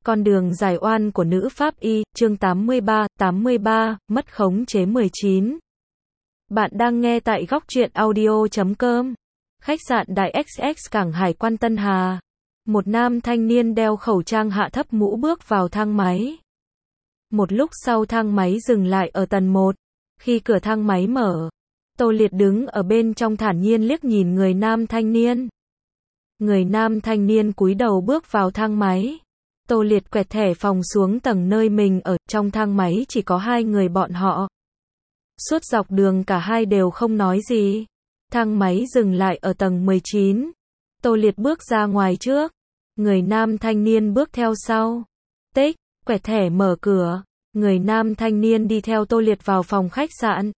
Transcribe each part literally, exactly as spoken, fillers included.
Con đường giải oan của nữ pháp y, chương tám mươi ba, tám mươi ba, mất khống chế mười chín. Bạn đang nghe tại góc truyện audio chấm com. Khách sạn Đại ích ích Cảng Hải quan Tân Hà. Một nam thanh niên đeo khẩu trang hạ thấp mũ bước vào thang máy. Một lúc sau thang máy dừng lại ở tầng một. Khi cửa thang máy mở, Tô Liệt đứng ở bên trong thản nhiên liếc nhìn người nam thanh niên. Người nam thanh niên cúi đầu bước vào thang máy. Tô Liệt quẹt thẻ phòng xuống tầng nơi mình ở, trong thang máy chỉ có hai người bọn họ. Suốt dọc đường cả hai đều không nói gì. Thang máy dừng lại ở tầng mười chín. Tô Liệt bước ra ngoài trước. Người nam thanh niên bước theo sau. Tích, quẹt thẻ mở cửa. Người nam thanh niên đi theo Tô Liệt vào phòng khách sạn.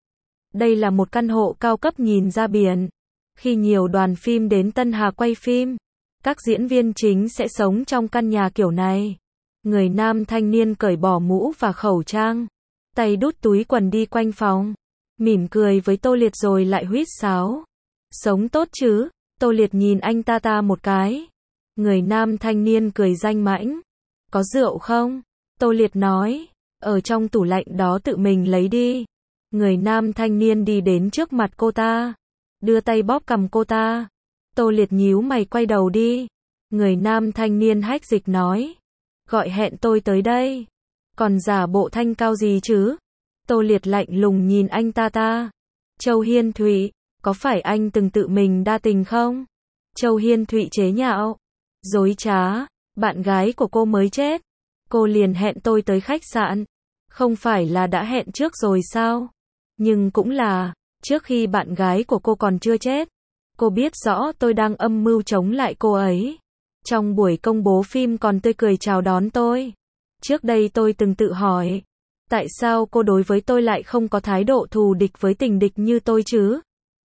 Đây là một căn hộ cao cấp nhìn ra biển. Khi nhiều đoàn phim đến Tân Hà quay phim, các diễn viên chính sẽ sống trong căn nhà kiểu này. Người nam thanh niên cởi bỏ mũ và khẩu trang, tay đút túi quần đi quanh phòng, mỉm cười với Tô Liệt rồi lại huýt sáo. Sống tốt chứ? Tô Liệt nhìn anh ta ta một cái. Người nam thanh niên cười danh mãnh. Có rượu không? Tô Liệt nói. Ở trong tủ lạnh đó tự mình lấy đi. Người nam thanh niên đi đến trước mặt cô ta, đưa tay bóp cằm cô ta. Tô Liệt nhíu mày quay đầu đi. Người nam thanh niên hách dịch nói. Gọi hẹn tôi tới đây. Còn giả bộ thanh cao gì chứ? Tô Liệt lạnh lùng nhìn anh ta ta. Châu Hiên Thụy, có phải anh từng tự mình đa tình không? Châu Hiên Thụy chế nhạo. Dối trá, bạn gái của cô mới chết. Cô liền hẹn tôi tới khách sạn. Không phải là đã hẹn trước rồi sao? Nhưng cũng là, trước khi bạn gái của cô còn chưa chết. Cô biết rõ tôi đang âm mưu chống lại cô ấy. Trong buổi công bố phim còn tươi cười chào đón tôi. Trước đây tôi từng tự hỏi, tại sao cô đối với tôi lại không có thái độ thù địch với tình địch như tôi chứ?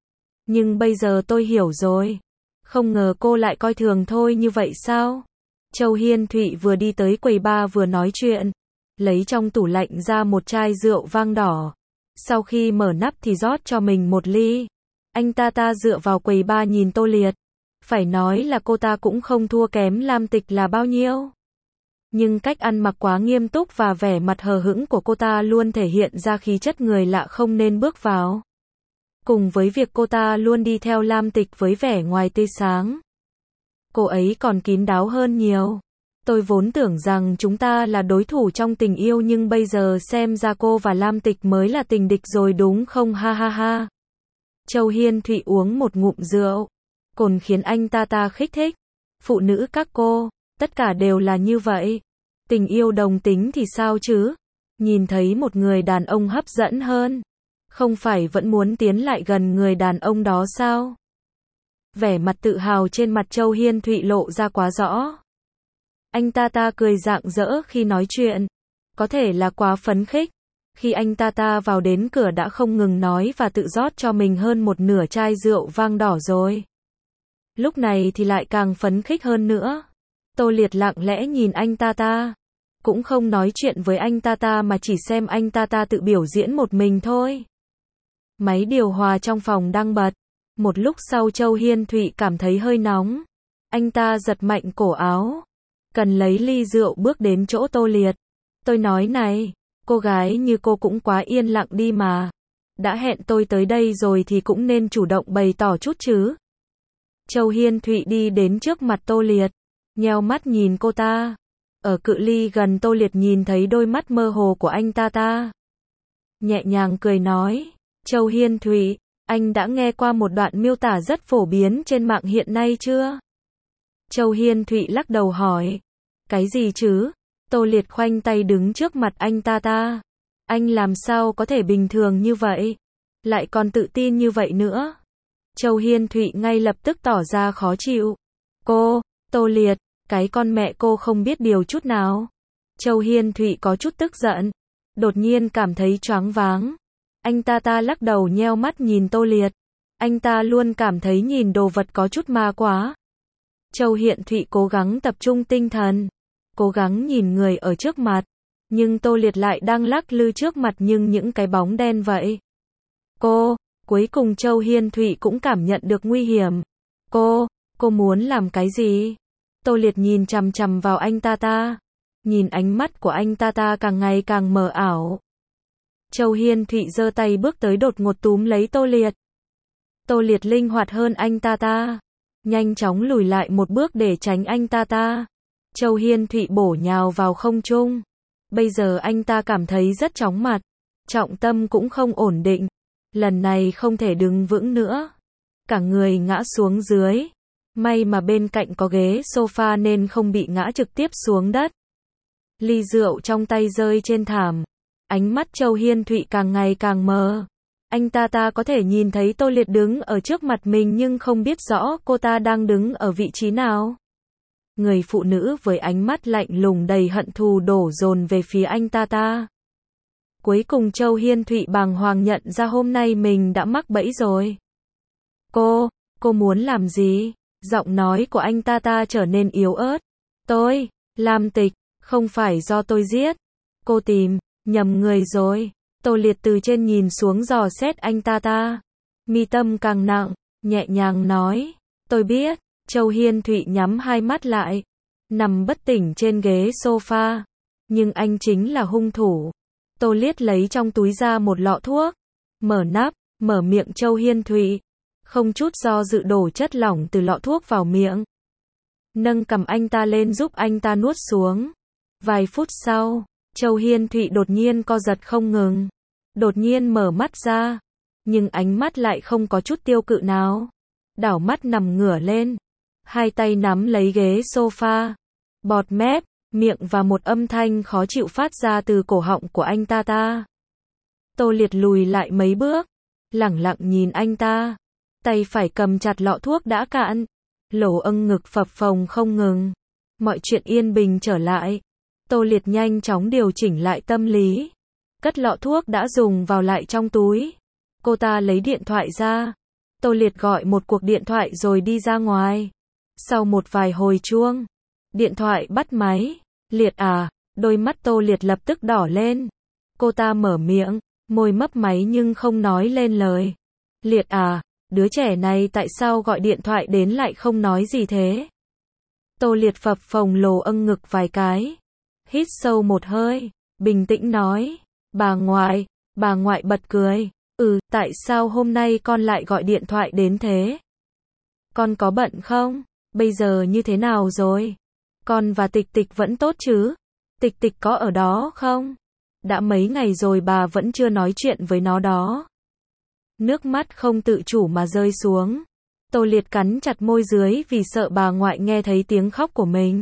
Nhưng bây giờ tôi hiểu rồi. Không ngờ cô lại coi thường thôi như vậy sao? Châu Hiên Thụy vừa đi tới quầy bar vừa nói chuyện, lấy trong tủ lạnh ra một chai rượu vang đỏ. Sau khi mở nắp thì rót cho mình một ly. Anh ta ta dựa vào quầy bar nhìn Tô Liệt. Phải nói là cô ta cũng không thua kém Lam Tịch là bao nhiêu. Nhưng cách ăn mặc quá nghiêm túc và vẻ mặt hờ hững của cô ta luôn thể hiện ra khí chất người lạ không nên bước vào. Cùng với việc cô ta luôn đi theo Lam Tịch với vẻ ngoài tươi sáng, cô ấy còn kín đáo hơn nhiều. Tôi vốn tưởng rằng chúng ta là đối thủ trong tình yêu nhưng bây giờ xem ra cô và Lam Tịch mới là tình địch rồi đúng không, ha ha ha. Châu Hiên Thụy uống một ngụm rượu, cồn khiến anh ta ta khích thích. Phụ nữ các cô, tất cả đều là như vậy. Tình yêu đồng tính thì sao chứ? Nhìn thấy một người đàn ông hấp dẫn hơn, không phải vẫn muốn tiến lại gần người đàn ông đó sao? Vẻ mặt tự hào trên mặt Châu Hiên Thụy lộ ra quá rõ. Anh ta ta cười rạng rỡ khi nói chuyện. Có thể là quá phấn khích. Khi anh ta ta vào đến cửa đã không ngừng nói và tự rót cho mình hơn một nửa chai rượu vang đỏ rồi. Lúc này thì lại càng phấn khích hơn nữa. Tô Liệt lặng lẽ nhìn anh ta ta. Cũng không nói chuyện với anh ta ta mà chỉ xem anh ta ta tự biểu diễn một mình thôi. Máy điều hòa trong phòng đang bật. Một lúc sau Châu Hiên Thụy cảm thấy hơi nóng. Anh ta giật mạnh cổ áo. Cần lấy ly rượu bước đến chỗ Tô Liệt. Tôi nói này, cô gái như cô cũng quá yên lặng đi mà. Đã hẹn tôi tới đây rồi thì cũng nên chủ động bày tỏ chút chứ. Châu Hiên Thụy đi đến trước mặt Tô Liệt, nheo mắt nhìn cô ta. Ở cự ly gần Tô Liệt nhìn thấy đôi mắt mơ hồ của anh ta ta. Nhẹ nhàng cười nói, Châu Hiên Thụy, anh đã nghe qua một đoạn miêu tả rất phổ biến trên mạng hiện nay chưa? Châu Hiên Thụy lắc đầu hỏi. Cái gì chứ? Tô Liệt khoanh tay đứng trước mặt anh ta ta. Anh làm sao có thể bình thường như vậy? Lại còn tự tin như vậy nữa? Châu Hiên Thụy ngay lập tức tỏ ra khó chịu. Cô, Tô Liệt, cái con mẹ cô không biết điều chút nào. Châu Hiên Thụy có chút tức giận. Đột nhiên cảm thấy choáng váng. Anh ta ta lắc đầu nheo mắt nhìn Tô Liệt. Anh ta luôn cảm thấy nhìn đồ vật có chút ma quá. Châu Hiên Thụy cố gắng tập trung tinh thần, cố gắng nhìn người ở trước mặt, nhưng Tô Liệt lại đang lắc lư trước mặt nhưng những cái bóng đen vậy. Cô, cuối cùng Châu Hiên Thụy cũng cảm nhận được nguy hiểm. Cô, cô muốn làm cái gì? Tô Liệt nhìn chằm chằm vào anh ta ta. Nhìn ánh mắt của anh ta ta càng ngày càng mờ ảo. Châu Hiên Thụy giơ tay bước tới đột ngột túm lấy Tô Liệt. Tô Liệt linh hoạt hơn anh ta ta, nhanh chóng lùi lại một bước để tránh anh ta ta. Châu Hiên Thụy bổ nhào vào không trung. Bây giờ anh ta cảm thấy rất chóng mặt, trọng tâm cũng không ổn định. Lần này không thể đứng vững nữa, cả người ngã xuống dưới. May mà bên cạnh có ghế sofa nên không bị ngã trực tiếp xuống đất. Ly rượu trong tay rơi trên thảm. Ánh mắt Châu Hiên Thụy càng ngày càng mờ. Anh ta ta có thể nhìn thấy Tô Liệt đứng ở trước mặt mình nhưng không biết rõ cô ta đang đứng ở vị trí nào. Người phụ nữ với ánh mắt lạnh lùng đầy hận thù đổ dồn về phía anh ta ta. Cuối cùng Châu Hiên Thụy bàng hoàng nhận ra hôm nay mình đã mắc bẫy rồi. Cô, cô muốn làm gì? Giọng nói của anh ta ta trở nên yếu ớt. Tôi, Lam Tịch, không phải do tôi giết. Cô tìm, nhầm người rồi. Tô Liệt từ trên nhìn xuống dò xét anh ta ta. Mi tâm càng nặng, nhẹ nhàng nói. Tôi biết. Châu Hiên Thụy nhắm hai mắt lại, nằm bất tỉnh trên ghế sofa. Nhưng anh chính là hung thủ. Tô Liệt lấy trong túi ra một lọ thuốc, mở nắp, mở miệng Châu Hiên Thụy. Không chút do dự đổ chất lỏng từ lọ thuốc vào miệng. Nâng cầm anh ta lên giúp anh ta nuốt xuống. Vài phút sau, Châu Hiên Thụy đột nhiên co giật không ngừng. Đột nhiên mở mắt ra, nhưng ánh mắt lại không có chút tiêu cự nào. Đảo mắt nằm ngửa lên, hai tay nắm lấy ghế sofa. Bọt mép, miệng và một âm thanh khó chịu phát ra từ cổ họng của anh ta ta. Tô Liệt lùi lại mấy bước, lẳng lặng nhìn anh ta. Tay phải cầm chặt lọ thuốc đã cạn. Lỗ âng ngực phập phồng không ngừng. Mọi chuyện yên bình trở lại. Tô Liệt nhanh chóng điều chỉnh lại tâm lý. Cất lọ thuốc đã dùng vào lại trong túi. Cô ta lấy điện thoại ra. Tô Liệt gọi một cuộc điện thoại rồi đi ra ngoài. Sau một vài hồi chuông, điện thoại bắt máy. Liệt à, đôi mắt Tô Liệt lập tức đỏ lên. Cô ta mở miệng, môi mấp máy nhưng không nói lên lời. Liệt à, đứa trẻ này tại sao gọi điện thoại đến lại không nói gì thế? Tô Liệt phập phồng lồ âng ngực vài cái. Hít sâu một hơi, bình tĩnh nói. Bà ngoại, bà ngoại bật cười. Ừ, tại sao hôm nay con lại gọi điện thoại đến thế? Con có bận không? Bây giờ như thế nào rồi? Con và Tịch Tịch vẫn tốt chứ? Tịch Tịch có ở đó không? Đã mấy ngày rồi bà vẫn chưa nói chuyện với nó đó. Nước mắt không tự chủ mà rơi xuống. Tô Liệt cắn chặt môi dưới vì sợ bà ngoại nghe thấy tiếng khóc của mình.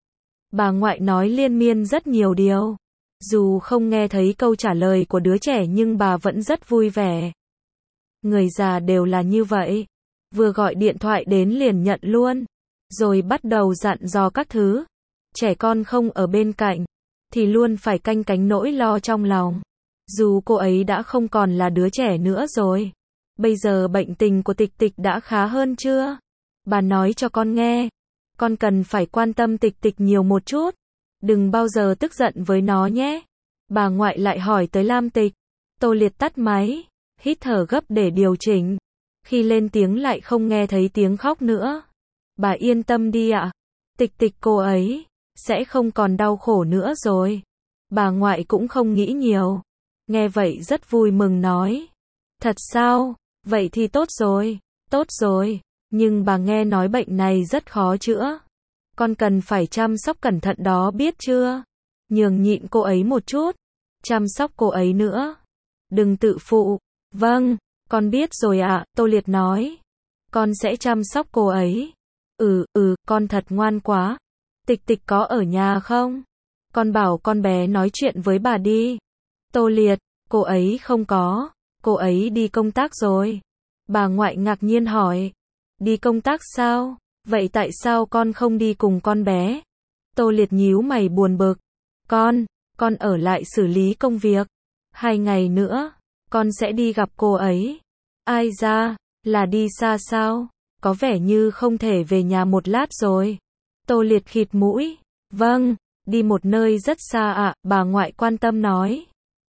Bà ngoại nói liên miên rất nhiều điều. Dù không nghe thấy câu trả lời của đứa trẻ nhưng bà vẫn rất vui vẻ. Người già đều là như vậy. Vừa gọi điện thoại đến liền nhận luôn. Rồi bắt đầu dặn dò các thứ. Trẻ con không ở bên cạnh thì luôn phải canh cánh nỗi lo trong lòng. Dù cô ấy đã không còn là đứa trẻ nữa rồi. Bây giờ bệnh tình của Tịch Tịch đã khá hơn chưa? Bà nói cho con nghe. Con cần phải quan tâm Tịch Tịch nhiều một chút. Đừng bao giờ tức giận với nó nhé. Bà ngoại lại hỏi tới Lam Tịch. Tô Liệt tắt máy, hít thở gấp để điều chỉnh. Khi lên tiếng lại không nghe thấy tiếng khóc nữa. Bà yên tâm đi ạ. Tịch Tịch cô ấy sẽ không còn đau khổ nữa rồi. Bà ngoại cũng không nghĩ nhiều. Nghe vậy rất vui mừng nói. Thật sao? Vậy thì tốt rồi. Tốt rồi. Nhưng bà nghe nói bệnh này rất khó chữa. Con cần phải chăm sóc cẩn thận đó biết chưa? Nhường nhịn cô ấy một chút. Chăm sóc cô ấy nữa. Đừng tự phụ. Vâng, con biết rồi ạ, Tô Liệt nói. Con sẽ chăm sóc cô ấy. Ừ, ừ, con thật ngoan quá. Tịch Tịch có ở nhà không? Con bảo con bé nói chuyện với bà đi. Tô Liệt, cô ấy không có. Cô ấy đi công tác rồi. Bà ngoại ngạc nhiên hỏi. Đi công tác sao? Vậy tại sao con không đi cùng con bé? Tô Liệt nhíu mày buồn bực. Con, con ở lại xử lý công việc. Hai ngày nữa, con sẽ đi gặp cô ấy. Ai ra, là đi xa sao? Có vẻ như không thể về nhà một lát rồi. Tô Liệt khịt mũi. Vâng, đi một nơi rất xa ạ, à, bà ngoại quan tâm nói.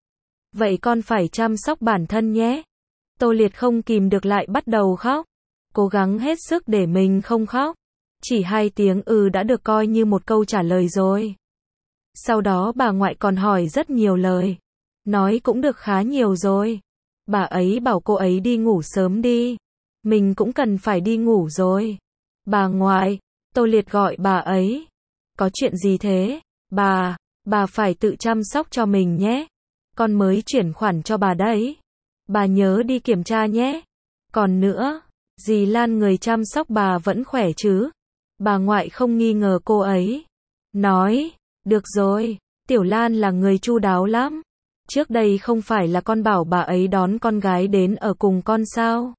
Vậy con phải chăm sóc bản thân nhé. Tô Liệt không kìm được lại bắt đầu khóc. Cố gắng hết sức để mình không khóc. Chỉ hai tiếng ừ đã được coi như một câu trả lời rồi. Sau đó bà ngoại còn hỏi rất nhiều lời. Nói cũng được khá nhiều rồi. Bà ấy bảo cô ấy đi ngủ sớm đi. Mình cũng cần phải đi ngủ rồi. Bà ngoại, Tô Liệt gọi bà ấy. Có chuyện gì thế? Bà, bà phải tự chăm sóc cho mình nhé. Con mới chuyển khoản cho bà đấy. Bà nhớ đi kiểm tra nhé. Còn nữa, dì Lan người chăm sóc bà vẫn khỏe chứ? Bà ngoại không nghi ngờ cô ấy. Nói, được rồi, Tiểu Lan là người chu đáo lắm. Trước đây không phải là con bảo bà ấy đón con gái đến ở cùng con sao?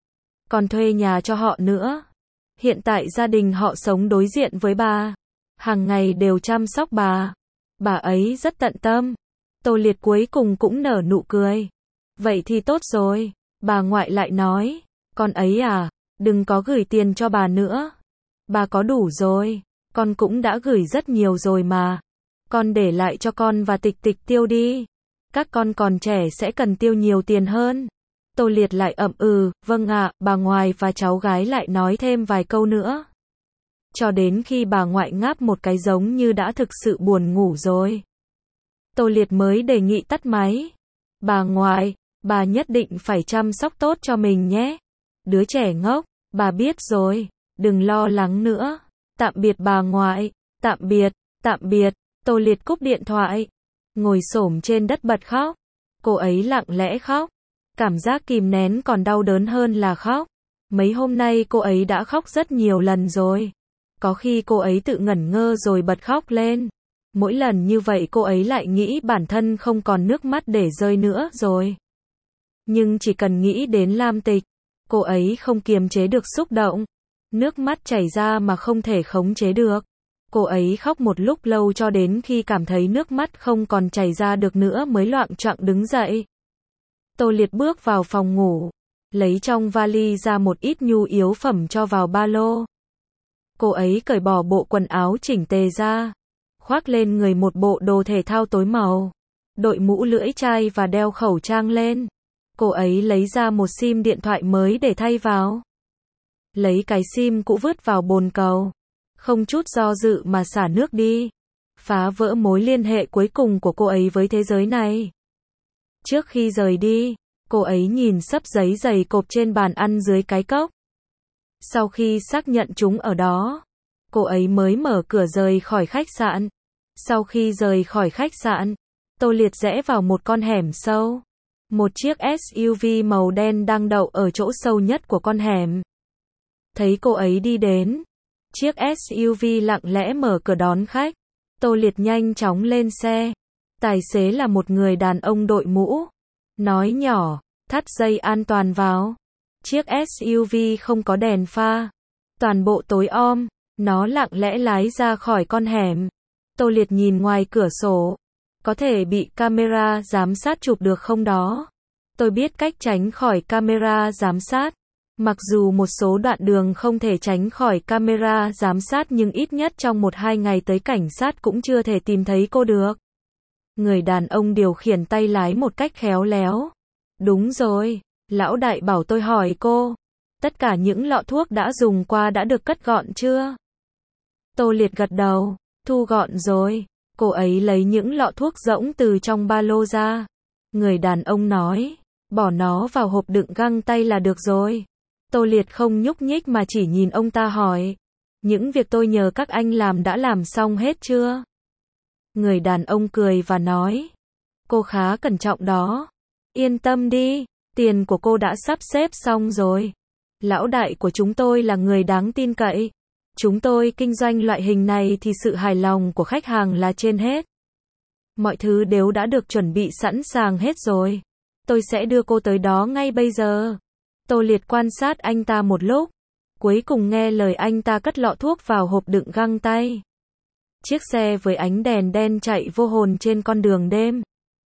Còn thuê nhà cho họ nữa. Hiện tại gia đình họ sống đối diện với bà. Hàng ngày đều chăm sóc bà. Bà ấy rất tận tâm. Tô Liệt cuối cùng cũng nở nụ cười. Vậy thì tốt rồi. Bà ngoại lại nói. Con ấy à, đừng có gửi tiền cho bà nữa. Bà có đủ rồi. Con cũng đã gửi rất nhiều rồi mà. Con để lại cho con và Tịch Tịch tiêu đi. Các con còn trẻ sẽ cần tiêu nhiều tiền hơn. Tô Liệt lại ậm ừ, vâng ạ, bà ngoại và cháu gái lại nói thêm vài câu nữa. Cho đến khi bà ngoại ngáp một cái giống như đã thực sự buồn ngủ rồi. Tô Liệt mới đề nghị tắt máy. Bà ngoại, bà nhất định phải chăm sóc tốt cho mình nhé. Đứa trẻ ngốc, bà biết rồi, đừng lo lắng nữa. Tạm biệt bà ngoại, tạm biệt, tạm biệt. Tô Liệt cúp điện thoại. Ngồi xổm trên đất bật khóc. Cô ấy lặng lẽ khóc. Cảm giác kìm nén còn đau đớn hơn là khóc. Mấy hôm nay cô ấy đã khóc rất nhiều lần rồi. Có khi cô ấy tự ngẩn ngơ rồi bật khóc lên. Mỗi lần như vậy cô ấy lại nghĩ bản thân không còn nước mắt để rơi nữa rồi. Nhưng chỉ cần nghĩ đến Lam Tịch, cô ấy không kiềm chế được xúc động. Nước mắt chảy ra mà không thể khống chế được. Cô ấy khóc một lúc lâu cho đến khi cảm thấy nước mắt không còn chảy ra được nữa mới loạng choạng đứng dậy. Tô Liệt bước vào phòng ngủ, lấy trong vali ra một ít nhu yếu phẩm cho vào ba lô. Cô ấy cởi bỏ bộ quần áo chỉnh tề ra, khoác lên người một bộ đồ thể thao tối màu, đội mũ lưỡi chai và đeo khẩu trang lên. Cô ấy lấy ra một sim điện thoại mới để thay vào. Lấy cái sim cũ vứt vào bồn cầu, không chút do dự mà xả nước đi, phá vỡ mối liên hệ cuối cùng của cô ấy với thế giới này. Trước khi rời đi, cô ấy nhìn xấp giấy dày cộp trên bàn ăn dưới cái cốc. Sau khi xác nhận chúng ở đó, cô ấy mới mở cửa rời khỏi khách sạn. Sau khi rời khỏi khách sạn, Tô Liệt rẽ vào một con hẻm sâu. Một chiếc ét u vê màu đen đang đậu ở chỗ sâu nhất của con hẻm. Thấy cô ấy đi đến, chiếc ét u vê lặng lẽ mở cửa đón khách. Tô Liệt nhanh chóng lên xe. Tài xế là một người đàn ông đội mũ. Nói nhỏ, thắt dây an toàn vào. Chiếc ét u vê không có đèn pha. Toàn bộ tối om. Nó lặng lẽ lái ra khỏi con hẻm. Tô Liệt nhìn ngoài cửa sổ. Có thể bị camera giám sát chụp được không đó? Tôi biết cách tránh khỏi camera giám sát. Mặc dù một số đoạn đường không thể tránh khỏi camera giám sát nhưng ít nhất trong một hai ngày tới cảnh sát cũng chưa thể tìm thấy cô được. Người đàn ông điều khiển tay lái một cách khéo léo. Đúng rồi, lão đại bảo tôi hỏi cô. Tất cả những lọ thuốc đã dùng qua đã được cất gọn chưa? Tô Liệt gật đầu, thu gọn rồi. Cô ấy lấy những lọ thuốc rỗng từ trong ba lô ra. Người đàn ông nói, bỏ nó vào hộp đựng găng tay là được rồi. Tô Liệt không nhúc nhích mà chỉ nhìn ông ta hỏi, những việc tôi nhờ các anh làm đã làm xong hết chưa? Người đàn ông cười và nói, cô khá cẩn trọng đó. Yên tâm đi, tiền của cô đã sắp xếp xong rồi. Lão đại của chúng tôi là người đáng tin cậy. Chúng tôi kinh doanh loại hình này thì sự hài lòng của khách hàng là trên hết. Mọi thứ đều đã được chuẩn bị sẵn sàng hết rồi. Tôi sẽ đưa cô tới đó ngay bây giờ. Tô Liệt quan sát anh ta một lúc. Cuối cùng nghe lời anh ta cất lọ thuốc vào hộp đựng găng tay. Chiếc xe với ánh đèn đen chạy vô hồn trên con đường đêm.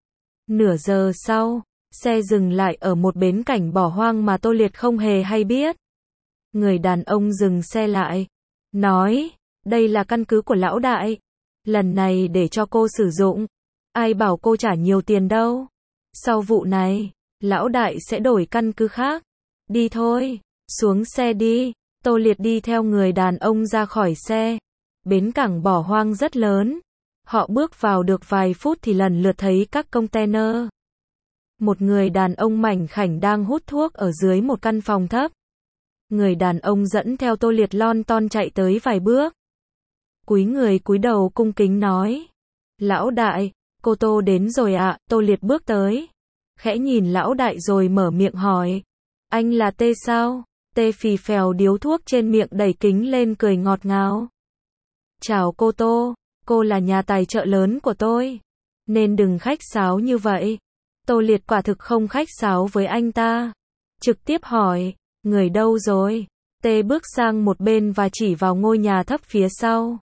Nửa giờ sau, xe dừng lại ở một bến cảnh bỏ hoang mà Tô Liệt không hề hay biết. Người đàn ông dừng xe lại. Nói, đây là căn cứ của lão đại. Lần này để cho cô sử dụng. Ai bảo cô trả nhiều tiền đâu. Sau vụ này, lão đại sẽ đổi căn cứ khác. Đi thôi, xuống xe đi. Tô Liệt đi theo người đàn ông ra khỏi xe. Bến cảng bỏ hoang rất lớn. Họ bước vào được vài phút thì lần lượt thấy các container. Một người đàn ông mảnh khảnh đang hút thuốc ở dưới một căn phòng thấp. Người đàn ông dẫn theo Tô Liệt lon ton chạy tới vài bước. Cúi người cúi đầu cung kính nói. Lão đại, cô Tô đến rồi ạ. Tô Liệt bước tới. Khẽ nhìn lão đại rồi mở miệng hỏi. Anh là Tê sao? Tê phì phèo điếu thuốc trên miệng đẩy kính lên cười ngọt ngào. Chào cô Tô, cô là nhà tài trợ lớn của tôi. Nên đừng khách sáo như vậy. Tô Liệt quả thực không khách sáo với anh ta. Trực tiếp hỏi, người đâu rồi? Tê bước sang một bên và chỉ vào ngôi nhà thấp phía sau.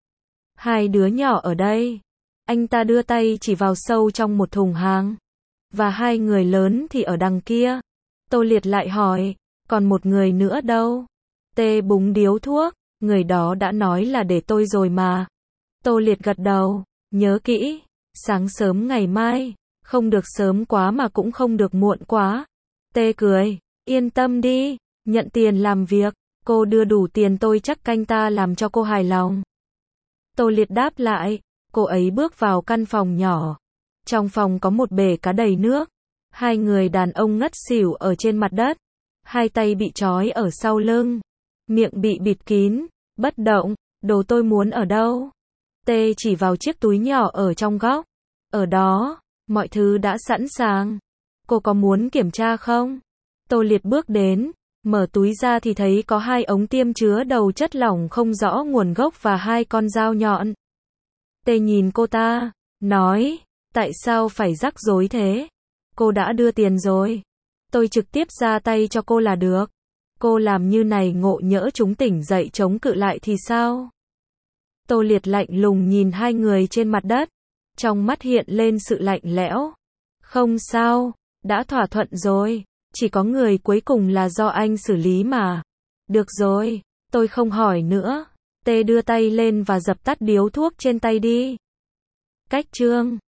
Hai đứa nhỏ ở đây. Anh ta đưa tay chỉ vào sâu trong một thùng hàng. Và hai người lớn thì ở đằng kia. Tô Liệt lại hỏi, còn một người nữa đâu? Tê búng điếu thuốc, người đó đã nói là để tôi rồi mà. Tô Liệt gật đầu, nhớ kỹ, sáng sớm ngày mai, không được sớm quá mà cũng không được muộn quá. Tê cười, yên tâm đi, nhận tiền làm việc, cô đưa đủ tiền tôi chắc canh ta làm cho cô hài lòng. Tô Liệt đáp lại, cô ấy bước vào căn phòng nhỏ. Trong phòng có một bể cá đầy nước. Hai người đàn ông ngất xỉu ở trên mặt đất. Hai tay bị trói ở sau lưng. Miệng bị bịt kín, bất động, đồ tôi muốn ở đâu? Tê chỉ vào chiếc túi nhỏ ở trong góc. Ở đó, mọi thứ đã sẵn sàng. Cô có muốn kiểm tra không? Tô Liệt bước đến, mở túi ra thì thấy có hai ống tiêm chứa đầu chất lỏng không rõ nguồn gốc và hai con dao nhọn. Tê nhìn cô ta, nói, tại sao phải rắc rối thế? Cô đã đưa tiền rồi. Tôi trực tiếp ra tay cho cô là được. Cô làm như này ngộ nhỡ chúng tỉnh dậy chống cự lại thì sao? Tô Liệt lạnh lùng nhìn hai người trên mặt đất. Trong mắt hiện lên sự lạnh lẽo. Không sao, đã thỏa thuận rồi. Chỉ có người cuối cùng là do anh xử lý mà. Được rồi, tôi không hỏi nữa. Tê đưa tay lên và dập tắt điếu thuốc trên tay đi. Cách chương